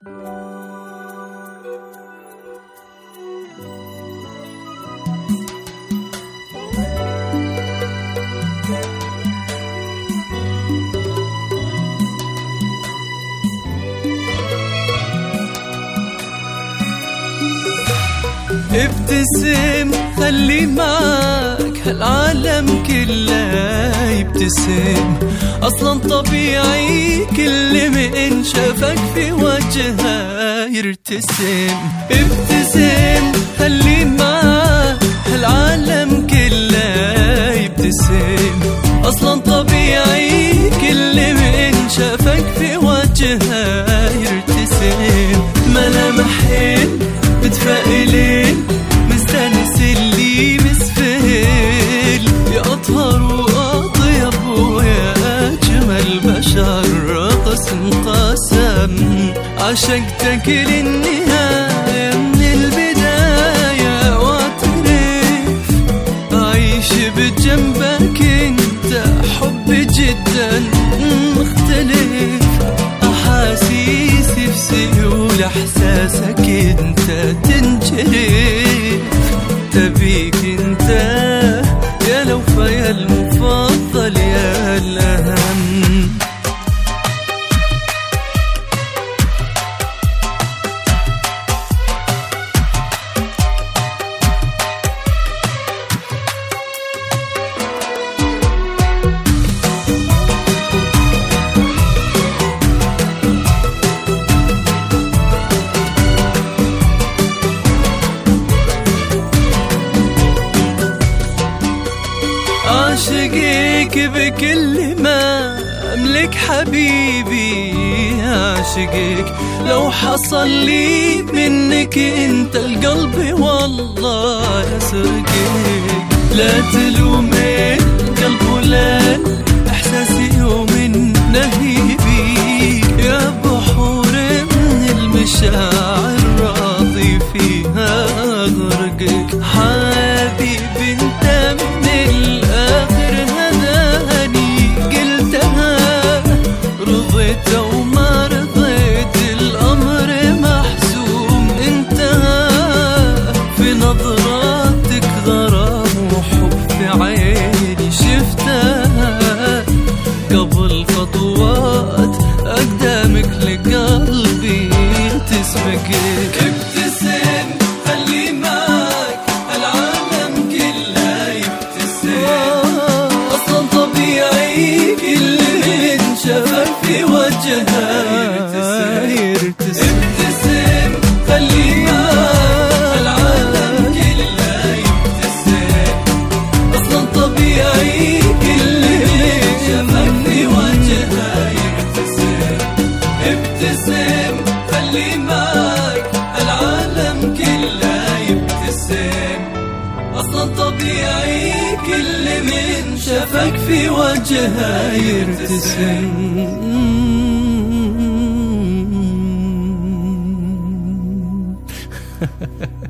ابتسم خلي معاك هالعالم كله يبتسم، أصلا طبيعي كل من شافك في وجهه يرتسم. ابتسم خلي معاك هالعالم كله يبتسم، أصلا طبيعي كل من شافك في وجهه يرتسم. ملامحين متفائلين مستانس اللي مسفل، يا أطهر وأطيب ويا أجمل بشر قسم قسم. عشقتك للنهاية من البداية واعترف، أعيش بجنبك انت حب جدا مختلف. أحاسيسي في سيول إحساسك انت تنجرف، تبيك انت يا لوفا يا المفضل يا الأهم. عاشقك بكل ما أملك حبيبي، عاشقك لو حصل لي منك انت القلب والله يسرقك. لا تلومين قلب ولا إحساسي ومن نهيبي، يا بحور من المشاعر راضي فيها أغرقك. حبيبي انت من الآخر هداني قلتها، رضيت وما رضيت الأمر محسوم انتهى. في نظراتك غرام وحب في عيني شفتها، قبل خطوات أقدامك لقلبي تسبقك. ابتسم خلي معك العالم كله يبتسم، أصلا طبيعي كل من شافك في وجهه يرتسم. ابتسم خلي معك العالم كله يبتسم، أصلا طبيعي كل من شافك في وجهه يرتسم. ابتسم خلي معك العالم كله يبتسم، أصلا طبيعي كل من شافك في وجهه يرتسم.